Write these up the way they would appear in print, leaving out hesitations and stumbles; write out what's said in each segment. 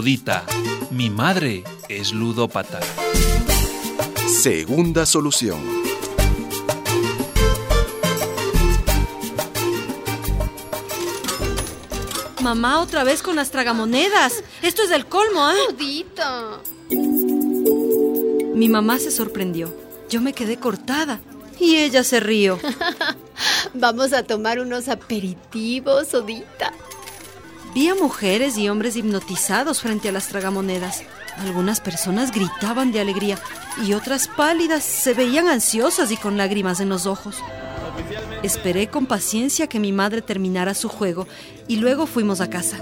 Odita, mi madre es ludópata. Segunda solución. Mamá, otra vez con las tragamonedas. Esto es del colmo, ¿eh? Odita. Mi mamá se sorprendió. Yo me quedé cortada y ella se rió. Vamos a tomar unos aperitivos, Odita. Vi a mujeres y hombres hipnotizados frente a las tragamonedas. Algunas personas gritaban de alegría y otras pálidas se veían ansiosas y con lágrimas en los ojos. Esperé con paciencia que mi madre terminara su juego y luego fuimos a casa.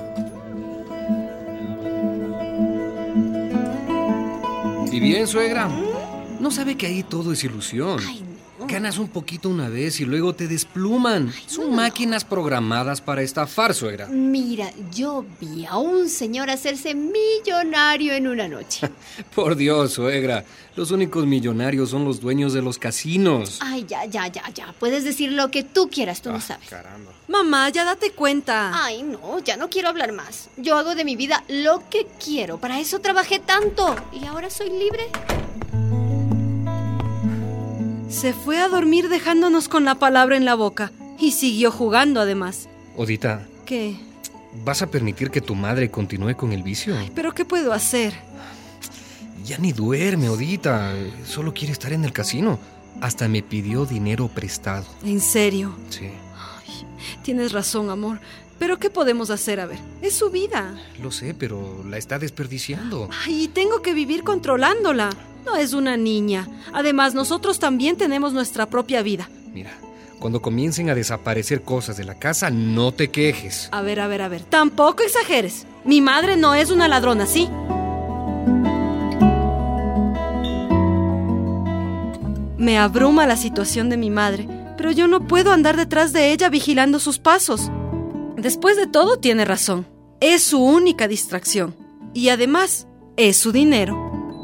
¿Y bien, suegra? ¿No sabe que ahí todo es ilusión? Ay, no. Ganas un poquito una vez y luego te despluman. Son máquinas programadas para estafar, suegra. Mira, yo vi a un señor hacerse millonario en una noche. Por Dios, suegra. Los únicos millonarios son los dueños de los casinos. Ay, ya. Puedes decir lo que tú quieras, tú no sabes. Caramba. Mamá, ya date cuenta. Ay, no, ya no quiero hablar más. Yo hago de mi vida lo que quiero. Para eso trabajé tanto. Y ahora soy libre. Se fue a dormir dejándonos con la palabra en la boca y siguió jugando además. Odita, ¿Qué? ¿vas a permitir que tu madre continúe con el vicio? ¿Pero qué puedo hacer? Ya ni duerme, Odita. Solo quiere estar en el casino. Hasta me pidió dinero prestado. ¿En serio? Sí, Tienes razón, amor. ¿Pero qué podemos hacer? A ver, es su vida. lo sé, pero la está desperdiciando. Ay, tengo que vivir controlándola. No es una niña. Además, nosotros también tenemos nuestra propia vida. Mira, cuando comiencen a desaparecer cosas de la casa, no te quejes. A ver. Tampoco exageres. Mi madre no es una ladrona, ¿sí? Me abruma la situación de mi madre, pero yo no puedo andar detrás de ella vigilando sus pasos. Después de todo, tiene razón. Es su única distracción. Y además, es su dinero.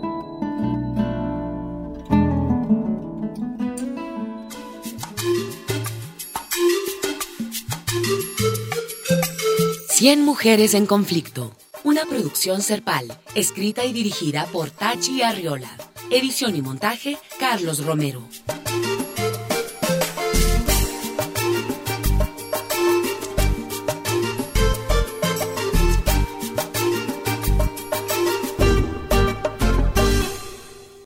Cien mujeres en conflicto. Una producción Serpal, escrita y dirigida por Tachi Arriola. Edición y montaje, Carlos Romero.